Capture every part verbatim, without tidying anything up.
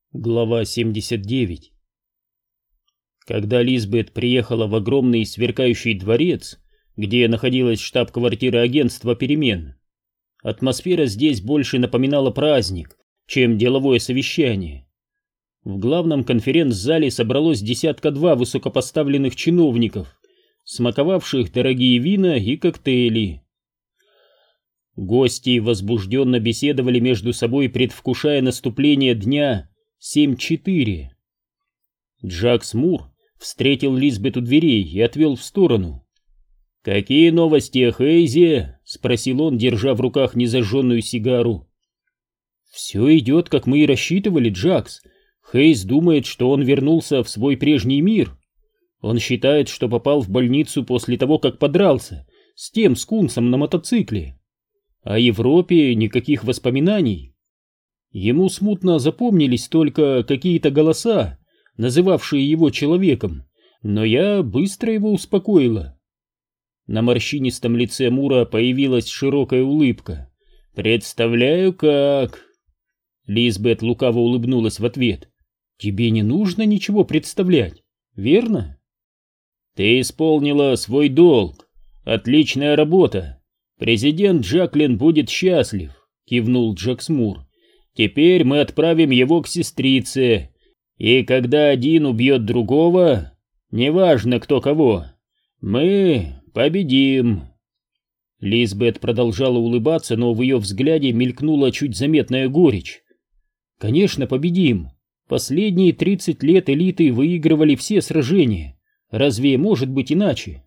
Глава семьдесят девять. Когда Лизбет приехала в огромный сверкающий дворец, где находилась штаб-квартира агентства перемен, атмосфера здесь больше напоминала праздник, чем деловое совещание. В главном конференц-зале собралось десятка-два высокопоставленных чиновников, смаковавших дорогие вина и коктейли. Гости возбужденно беседовали между собой, предвкушая наступление дня семь четыре. Джакс Мур встретил Лизбет у дверей и отвел в сторону. «Какие новости о Хейзе?» — спросил он, держа в руках незажженную сигару. «Все идет, как мы и рассчитывали, Джакс. Хейз думает, что он вернулся в свой прежний мир. Он считает, что попал в больницу после того, как подрался с тем скунсом на мотоцикле. О Европе никаких воспоминаний. Ему смутно запомнились только какие-то голоса, называвшие его человеком, но я быстро его успокоила». На морщинистом лице Мура появилась широкая улыбка. «Представляю, как...» Лизбет лукаво улыбнулась в ответ. «Тебе не нужно ничего представлять, верно?» «Ты исполнила свой долг. Отличная работа. Президент Джаклин будет счастлив», — кивнул Джакс Мур. «Теперь мы отправим его к сестрице, и когда один убьет другого, неважно кто кого, мы победим». Лизбет продолжала улыбаться, но в ее взгляде мелькнула чуть заметная горечь. «Конечно, победим. Последние тридцать лет элиты выигрывали все сражения. Разве может быть иначе?»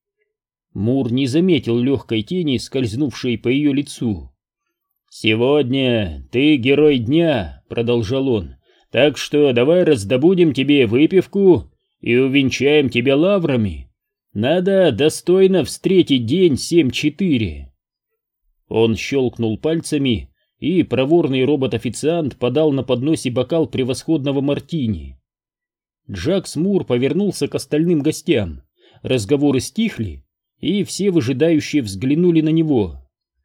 Мур не заметил легкой тени, скользнувшей по ее лицу. «Сегодня ты герой дня», — продолжал он, — «так что давай раздобудем тебе выпивку и увенчаем тебя лаврами. Надо достойно встретить день семь четыре». Он щелкнул пальцами, и проворный робот-официант подал на подносе бокал превосходного мартини. Джакс Мур повернулся к остальным гостям. Разговоры стихли, и все выжидающие взглянули на него.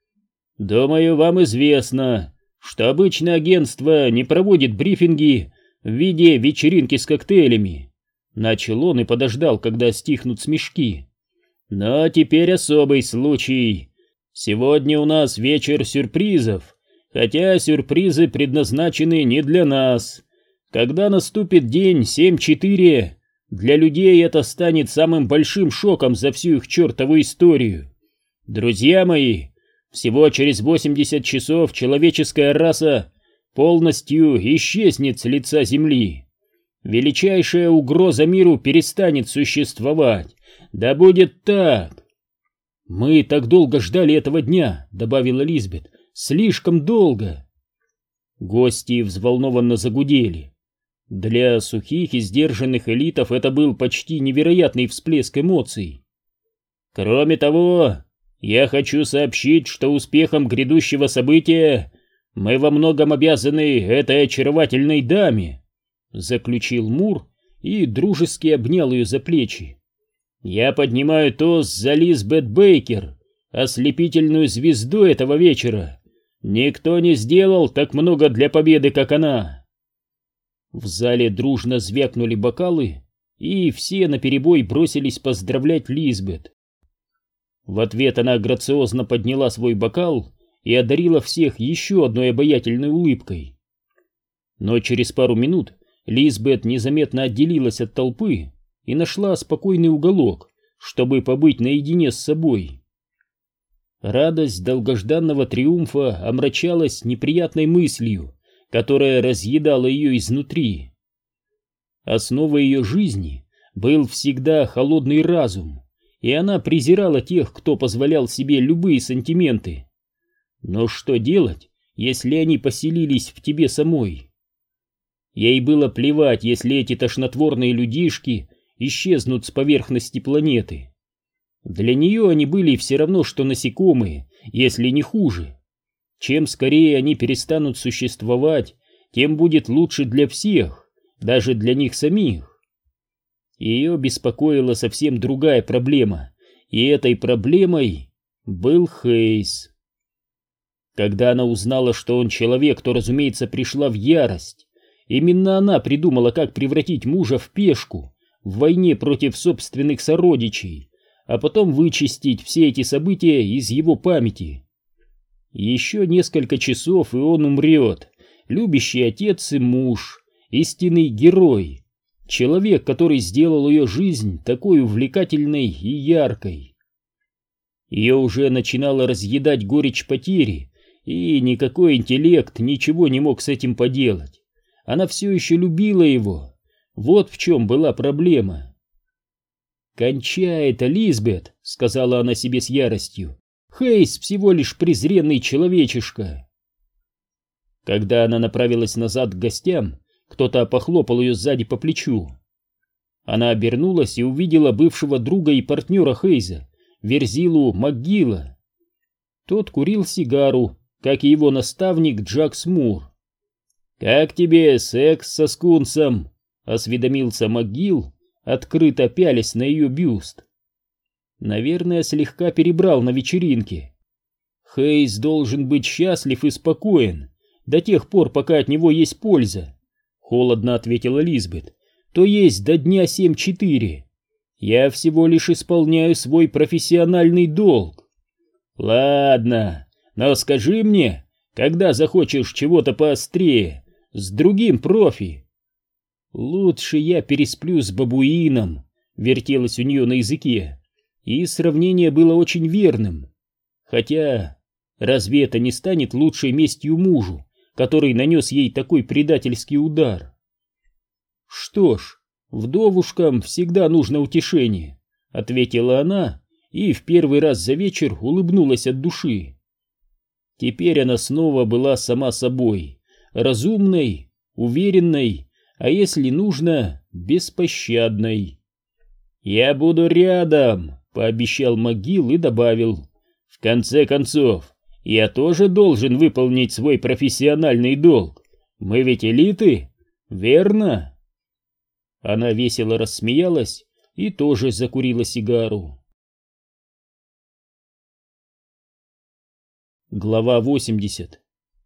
«Думаю, вам известно, что обычно агентство не проводит брифинги в виде вечеринки с коктейлями», — начал он и подождал, когда стихнут смешки. «Но теперь особый случай. Сегодня у нас вечер сюрпризов, хотя сюрпризы предназначены не для нас. Когда наступит день семь четыре, для людей это станет самым большим шоком за всю их чертову историю. Друзья мои, всего через восемьдесят часов человеческая раса полностью исчезнет с лица Земли. Величайшая угроза миру перестанет существовать. Да будет так!» «Мы так долго ждали этого дня», — добавила Лизбет. «Слишком долго». Гости взволнованно загудели. Для сухих и сдержанных элитов это был почти невероятный всплеск эмоций. «Кроме того, я хочу сообщить, что успехом грядущего события мы во многом обязаны этой очаровательной даме», — заключил Мур и дружески обнял ее за плечи. «Я поднимаю тост за Лизбет Бейкер, ослепительную звезду этого вечера. Никто не сделал так много для победы, как она». В зале дружно звякнули бокалы, и все наперебой бросились поздравлять Лизбет. В ответ она грациозно подняла свой бокал и одарила всех еще одной обаятельной улыбкой. Но через пару минут Лизбет незаметно отделилась от толпы и нашла спокойный уголок, чтобы побыть наедине с собой. Радость долгожданного триумфа омрачалась неприятной мыслью, которая разъедала ее изнутри. Основой ее жизни был всегда холодный разум, и она презирала тех, кто позволял себе любые сантименты. Но что делать, если они поселились в тебе самой? Ей было плевать, если эти тошнотворные людишки исчезнут с поверхности планеты. Для нее они были все равно, что насекомые, если не хуже. Чем скорее они перестанут существовать, тем будет лучше для всех, даже для них самих. Ее беспокоила совсем другая проблема, и этой проблемой был Хейз. Когда она узнала, что он человек, то, разумеется, пришла в ярость, Именно она придумала, как превратить мужа в пешку в войне против собственных сородичей, а потом вычистить все эти события из его памяти. Еще несколько часов, и он умрет, любящий отец и муж, истинный герой, человек, который сделал ее жизнь такой увлекательной и яркой. Ее уже начинала разъедать горечь потери, и никакой интеллект ничего не мог с этим поделать. Она все еще любила его. Вот в чем была проблема. «Кончай это, Лизбет», — сказала она себе с яростью. «Хейс всего лишь презренный человечишка». Когда она направилась назад к гостям, кто-то похлопал ее сзади по плечу. Она обернулась и увидела бывшего друга и партнера Хейза, Верзилу МакГилла. Тот курил сигару, как и его наставник Джакс Мур. «Как тебе секс со скунсом?» — осведомился МакГилл, открыто пялясь на ее бюст. Наверное, слегка перебрал на вечеринке. Хейс должен быть счастлив и спокоен до тех пор, пока от него есть польза, — холодно ответила Лизбет. То есть до дня семь четыре. Я всего лишь исполняю свой профессиональный долг. Ладно, но скажи мне, когда захочешь чего-то поострее, с другим профи. Лучше я пересплю с бабуином, вертелось у нее на языке, и сравнение было очень верным. Хотя, разве это не станет лучшей местью мужу, который нанес ей такой предательский удар? Что ж, вдовушкам всегда нужно утешение, ответила она и в первый раз за вечер улыбнулась от души. Теперь она снова была сама собой, разумной, уверенной, а если нужно, беспощадной. «Я буду рядом», — пообещал МакГилл и добавил. «В конце концов, я тоже должен выполнить свой профессиональный долг. Мы ведь элиты, верно?» Она весело рассмеялась и тоже закурила сигару. Глава восемьдесят.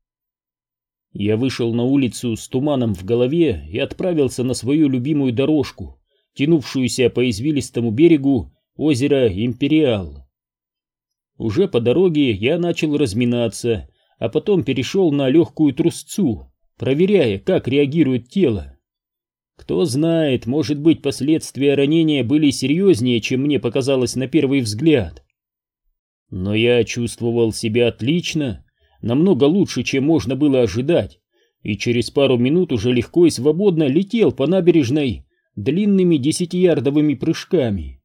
Я вышел на улицу с туманом в голове и отправился на свою любимую дорожку, тянувшуюся по извилистому берегу озера Империал. Уже по дороге я начал разминаться, а потом перешел на легкую трусцу, проверяя, как реагирует тело. Кто знает, может быть, последствия ранения были серьезнее, чем мне показалось на первый взгляд. Но я чувствовал себя отлично, намного лучше, чем можно было ожидать, и через пару минут уже легко и свободно летел по набережной длинными десятиярдовыми прыжками.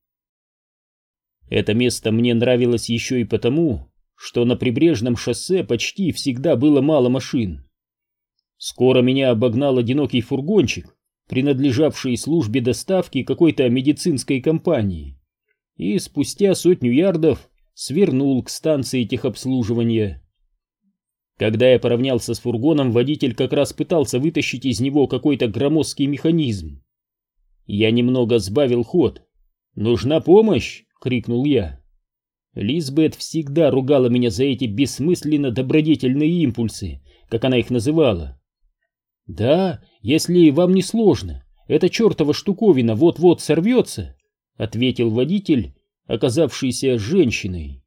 Это место мне нравилось еще и потому, что на прибрежном шоссе почти всегда было мало машин. Скоро меня обогнал одинокий фургончик, принадлежавший службе доставки какой-то медицинской компании, и спустя сотню ярдов свернул к станции техобслуживания. Когда я поравнялся с фургоном, водитель как раз пытался вытащить из него какой-то громоздкий механизм. Я немного сбавил ход. «Нужна помощь!» — крикнул я. Лизбет всегда ругала меня за эти бессмысленно добродетельные импульсы, как она их называла. «Да, если вам не сложно, эта чертова штуковина вот-вот сорвется», — ответил водитель, оказавшийся женщиной.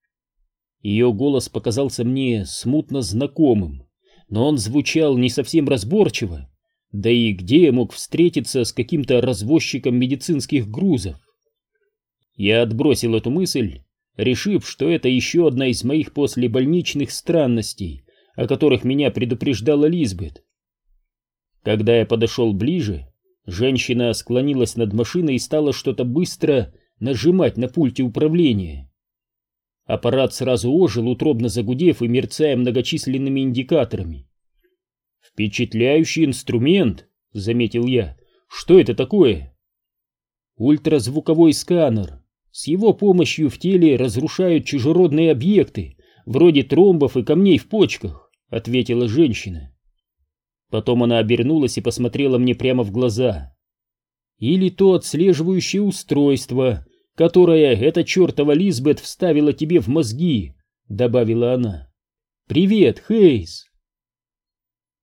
Ее голос показался мне смутно знакомым, но он звучал не совсем разборчиво, да и где я мог встретиться с каким-то развозчиком медицинских грузов? Я отбросил эту мысль, решив, что это еще одна из моих послебольничных странностей, о которых меня предупреждала Лизбет. Когда я подошел ближе, женщина склонилась над машиной и стала что-то быстро нажимать на пульте управления. Аппарат сразу ожил, утробно загудев и мерцая многочисленными индикаторами. «Впечатляющий инструмент», — заметил я. «Что это такое?» «Ультразвуковой сканер. С его помощью в теле разрушают чужеродные объекты, вроде тромбов и камней в почках», — ответила женщина. Потом она обернулась и посмотрела мне прямо в глаза. «Или то отслеживающее устройство, которое эта чертова Лизбет вставила тебе в мозги», — добавила она. «Привет, Хейс!»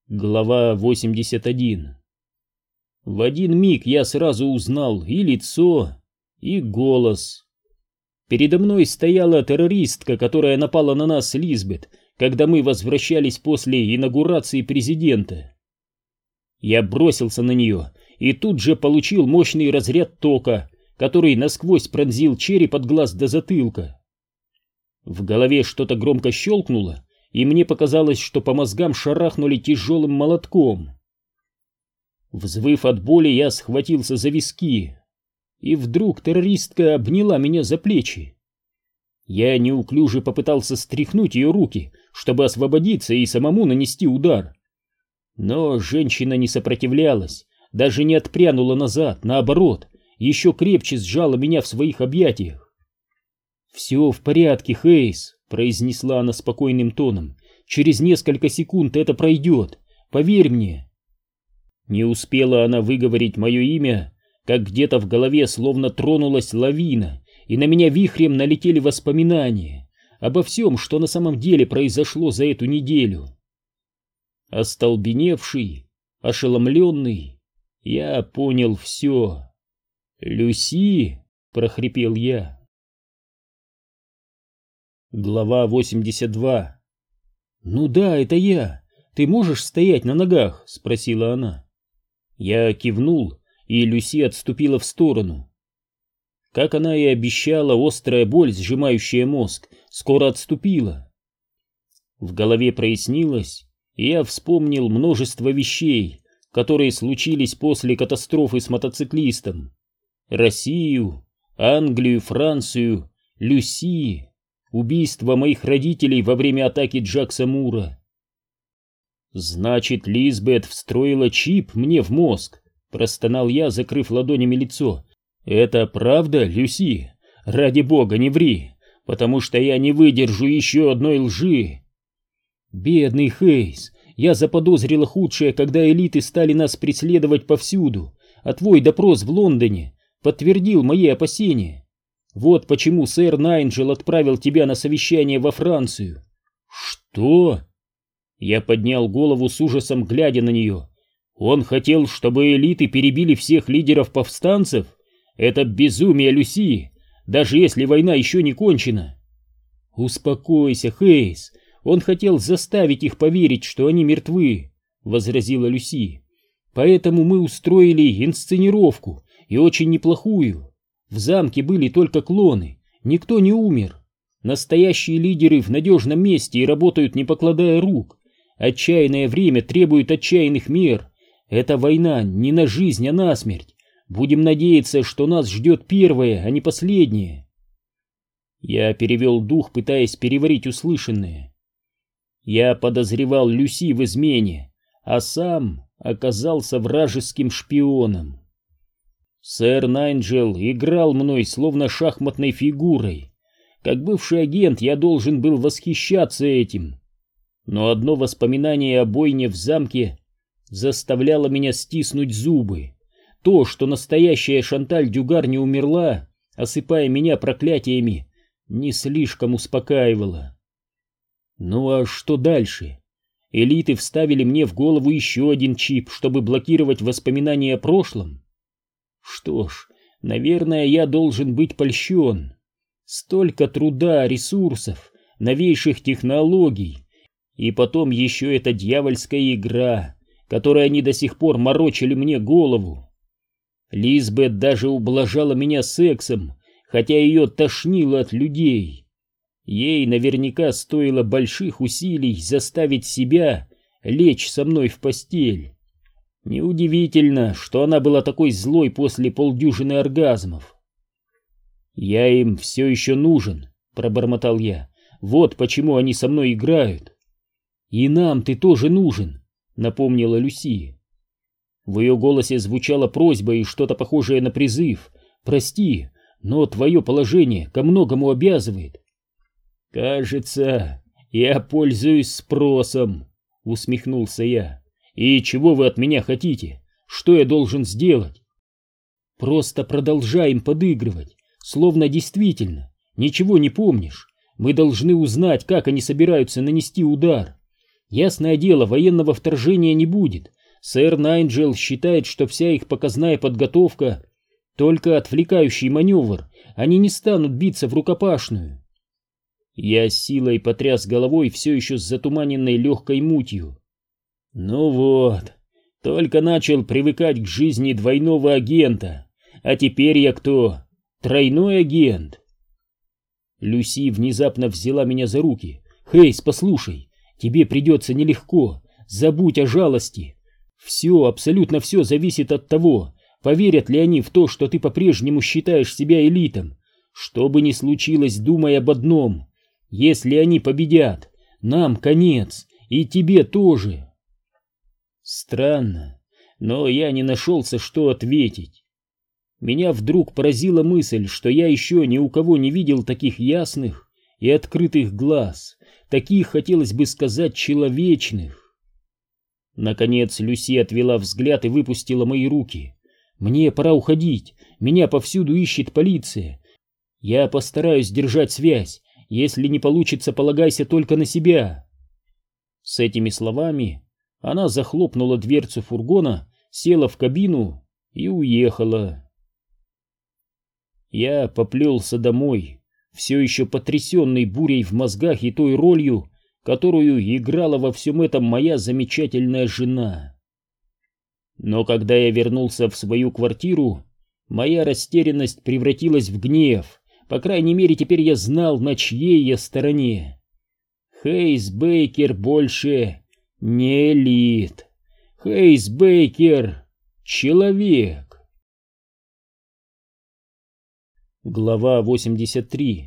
Глава восемьдесят один. В один миг я сразу узнал и лицо, и голос. Передо мной стояла террористка, которая напала на нас с Лизбет, когда мы возвращались после инаугурации президента. Я бросился на нее и тут же получил мощный разряд тока, который насквозь пронзил череп от глаз до затылка. В голове что-то громко щелкнуло, и мне показалось, что по мозгам шарахнули тяжелым молотком. Взвыв от боли, я схватился за виски, и вдруг террористка обняла меня за плечи. Я неуклюже попытался стряхнуть ее руки, чтобы освободиться и самому нанести удар. Но женщина не сопротивлялась, даже не отпрянула назад, наоборот, еще крепче сжала меня в своих объятиях. «Все в порядке, Хейс», — произнесла она спокойным тоном. «Через несколько секунд это пройдет, поверь мне». Не успела она выговорить мое имя, как где-то в голове словно тронулась лавина, и на меня вихрем налетели воспоминания обо всем, что на самом деле произошло за эту неделю. Остолбеневший, ошеломленный, я понял все. «Люси!» — прохрипел я. Глава восемьдесят два. «Ну да, это я. Ты можешь стоять на ногах?» — спросила она. Я кивнул, и Люси отступила в сторону. Как она и обещала, острая боль, сжимающая мозг, скоро отступила. В голове прояснилось, и я вспомнил множество вещей, которые случились после катастрофы с мотоциклистом. Россию, Англию, Францию, Люси, убийство моих родителей во время атаки Джакса Мура. «Значит, Лизбет встроила чип мне в мозг», — простонал я, закрыв ладонями лицо. «Это правда, Люси? Ради бога, не ври, потому что я не выдержу еще одной лжи». «Бедный Хейс, я заподозрила худшее, когда элиты стали нас преследовать повсюду, а твой допрос в Лондоне подтвердил мои опасения. Вот почему сэр Найнджел отправил тебя на совещание во Францию». «Что?» Я поднял голову с ужасом, глядя на нее. «Он хотел, чтобы элиты перебили всех лидеров повстанцев? Это безумие, Люси, даже если война еще не кончена». «Успокойся, Хейс, он хотел заставить их поверить, что они мертвы», — возразила Люси. «Поэтому мы устроили инсценировку, и очень неплохую. В замке были только клоны, никто не умер. Настоящие лидеры в надежном месте и работают, не покладая рук. Отчаянное время требует отчаянных мер. Это война не на жизнь, а на смерть. Будем надеяться, что нас ждет первое, а не последнее». Я перевел дух, пытаясь переварить услышанное. Я подозревал Люси в измене, а сам оказался вражеским шпионом. Сэр Найнджел играл мной словно шахматной фигурой. Как бывший агент я должен был восхищаться этим. Но одно воспоминание о бойне в замке заставляло меня стиснуть зубы. То, что настоящая Шанталь Дюгар не умерла, осыпая меня проклятиями, не слишком успокаивало. Ну а что дальше? Элиты вставили мне в голову еще один чип, чтобы блокировать воспоминания о прошлом? Что ж, наверное, я должен быть польщен. Столько труда, ресурсов, новейших технологий, и потом еще эта дьявольская игра, которой они до сих пор морочили мне голову. Лизбет даже ублажала меня сексом, хотя ее тошнило от людей. Ей наверняка стоило больших усилий заставить себя лечь со мной в постель. Неудивительно, что она была такой злой после полдюжины оргазмов. «Я им все еще нужен», — пробормотал я. «Вот почему они со мной играют». «И нам ты тоже нужен», — напомнила Люси. В ее голосе звучала просьба и что-то похожее на призыв. «Прости, но твое положение ко многому обязывает». «Кажется, я пользуюсь спросом», — усмехнулся я. «И чего вы от меня хотите? Что я должен сделать?» «Просто продолжаем подыгрывать, словно действительно ничего не помнишь. Мы должны узнать, как они собираются нанести удар. Ясное дело, военного вторжения не будет. Сэр Найнджел считает, что вся их показная подготовка — только отвлекающий маневр, они не станут биться в рукопашную. Я с силой потряс головой все еще с затуманенной легкой мутью. Ну вот, только начал привыкать к жизни двойного агента, а теперь я кто? Тройной агент. Люси внезапно взяла меня за руки. «Хейс, послушай, тебе придется нелегко, забудь о жалости. Все, абсолютно все зависит от того, поверят ли они в то, что ты по-прежнему считаешь себя элитом. Что бы ни случилось, думай об одном. Если они победят, нам конец, и тебе тоже». Странно, но я не нашелся, что ответить. Меня вдруг поразила мысль, что я еще ни у кого не видел таких ясных и открытых глаз, таких, хотелось бы сказать, человечных. Наконец Люси отвела взгляд и выпустила мои руки. «Мне пора уходить, меня повсюду ищет полиция. Я постараюсь держать связь, если не получится, полагайся только на себя». С этими словами она захлопнула дверцу фургона, села в кабину и уехала. Я поплелся домой, все еще потрясенный бурей в мозгах и той ролью, которую играла во всем этом моя замечательная жена. Но когда я вернулся в свою квартиру, моя растерянность превратилась в гнев. По крайней мере, теперь я знал, на чьей я стороне. Хейс Бейкер больше не элит. Хейс Бейкер — человек. Глава восемьдесят три.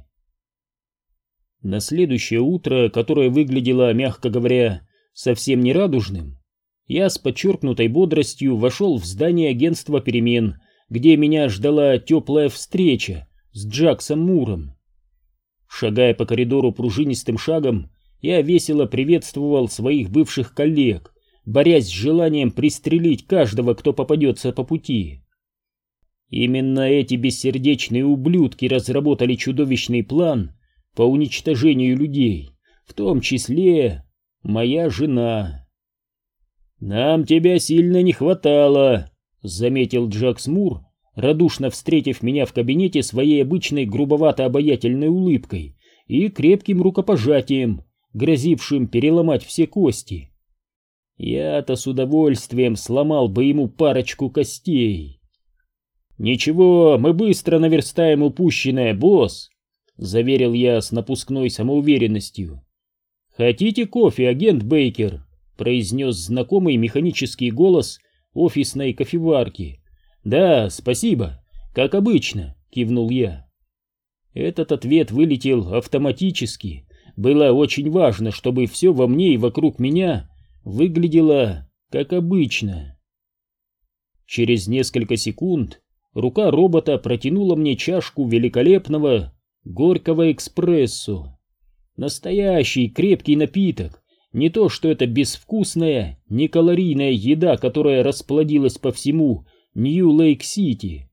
На следующее утро, которое выглядело, мягко говоря, совсем не радужным, я с подчеркнутой бодростью вошел в здание агентства перемен, где меня ждала теплая встреча с Джаксом Муром. Шагая по коридору пружинистым шагом, я весело приветствовал своих бывших коллег, борясь с желанием пристрелить каждого, кто попадется по пути. Именно эти бессердечные ублюдки разработали чудовищный план по уничтожению людей, в том числе моя жена. «Нам тебя сильно не хватало», — заметил Джакс Мур, радушно встретив меня в кабинете своей обычной грубовато-обаятельной улыбкой и крепким рукопожатием, грозившим переломать все кости. Я-то с удовольствием сломал бы ему парочку костей. «Ничего, мы быстро наверстаем упущенное, босс», — заверил я с напускной самоуверенностью. «Хотите кофе, агент Бейкер?» — произнес знакомый механический голос офисной кофеварки. «Да, спасибо, как обычно», — кивнул я. Этот ответ вылетел автоматически. Было очень важно, чтобы все во мне и вокруг меня выглядело как обычно. Через несколько секунд рука робота протянула мне чашку великолепного горького эспрессо. Настоящий крепкий напиток, не то что это безвкусная, некалорийная еда, которая расплодилась по всему Нью-Лейк-Сити.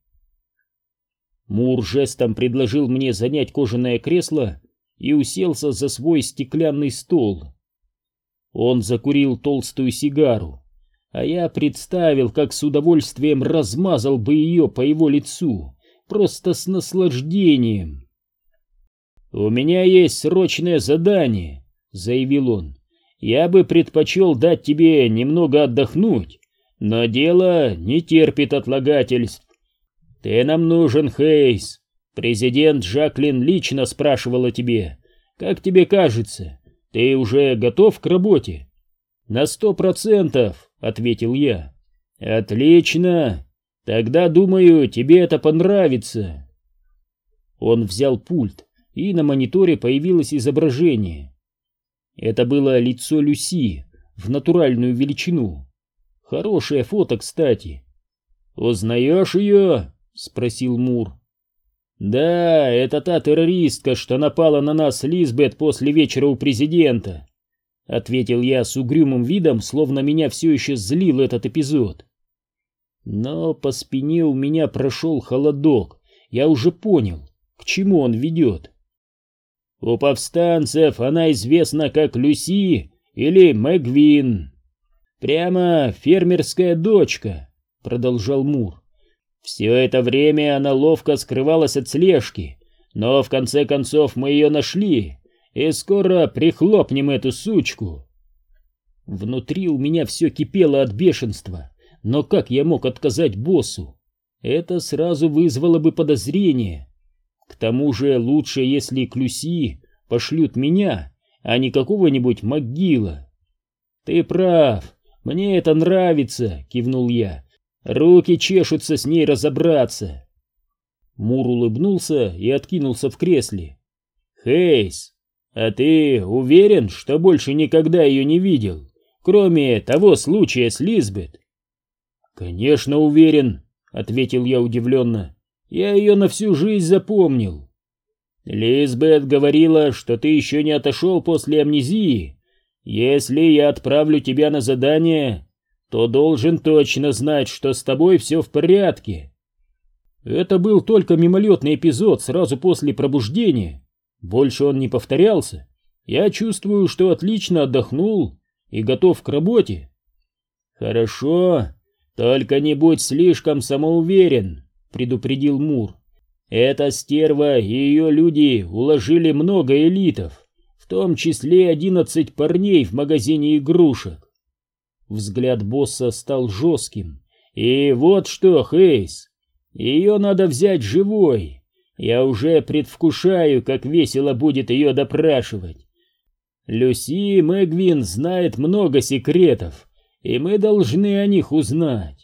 Мур жестом предложил мне занять кожаное кресло и уселся за свой стеклянный стол. Он закурил толстую сигару, а я представил, как с удовольствием размазал бы ее по его лицу, просто с наслаждением. «У меня есть срочное задание», — заявил он. «Я бы предпочел дать тебе немного отдохнуть, но дело не терпит отлагательств. Ты нам нужен, Хейс. Президент Жаклин лично спрашивал о тебе. Как тебе кажется, ты уже готов к работе?» «На сто процентов», — ответил я. «Отлично. Тогда, думаю, тебе это понравится». Он взял пульт, и на мониторе появилось изображение. Это было лицо Люси в натуральную величину. Хорошее фото, кстати. «Узнаешь ее?» — спросил Мур. «Да, это та террористка, что напала на нас, Лизбет, после вечера у президента», — ответил я с угрюмым видом, словно меня все еще злил этот эпизод. Но по спине у меня прошел холодок. Я уже понял, к чему он ведет. «У повстанцев она известна как Люси или Мэгвин. Прямо фермерская дочка, продолжал Мур. Все это время она ловко скрывалась от слежки, но в конце концов мы ее нашли, и скоро прихлопнем эту сучку. Внутри у меня все кипело от бешенства, но как я мог отказать боссу? Это сразу вызвало бы подозрение. К тому же лучше, если к Люси пошлют меня, а не какого-нибудь МакГилла. Ты прав, мне это нравится, кивнул я. Руки чешутся с ней разобраться. Мур улыбнулся и откинулся в кресле. Хейс, а ты уверен, что больше никогда ее не видел, кроме того случая с Лизбет? Конечно, уверен, ответил я удивленно. Я ее на всю жизнь запомнил. Лизбет говорила, что ты еще не отошел после амнезии. Если я отправлю тебя на задание, то должен точно знать, что с тобой все в порядке. Это был только мимолетный эпизод сразу после пробуждения. Больше он не повторялся. Я чувствую, что отлично отдохнул и готов к работе. Хорошо, только не будь слишком самоуверен, предупредил Мур. Эта стерва и ее люди уложили много элитов, в том числе одиннадцать парней в магазине игрушек. Взгляд босса стал жестким. И вот что, Хейс, ее надо взять живой. Я уже предвкушаю, как весело будет ее допрашивать. Люси Мэгвин знает много секретов, и мы должны о них узнать.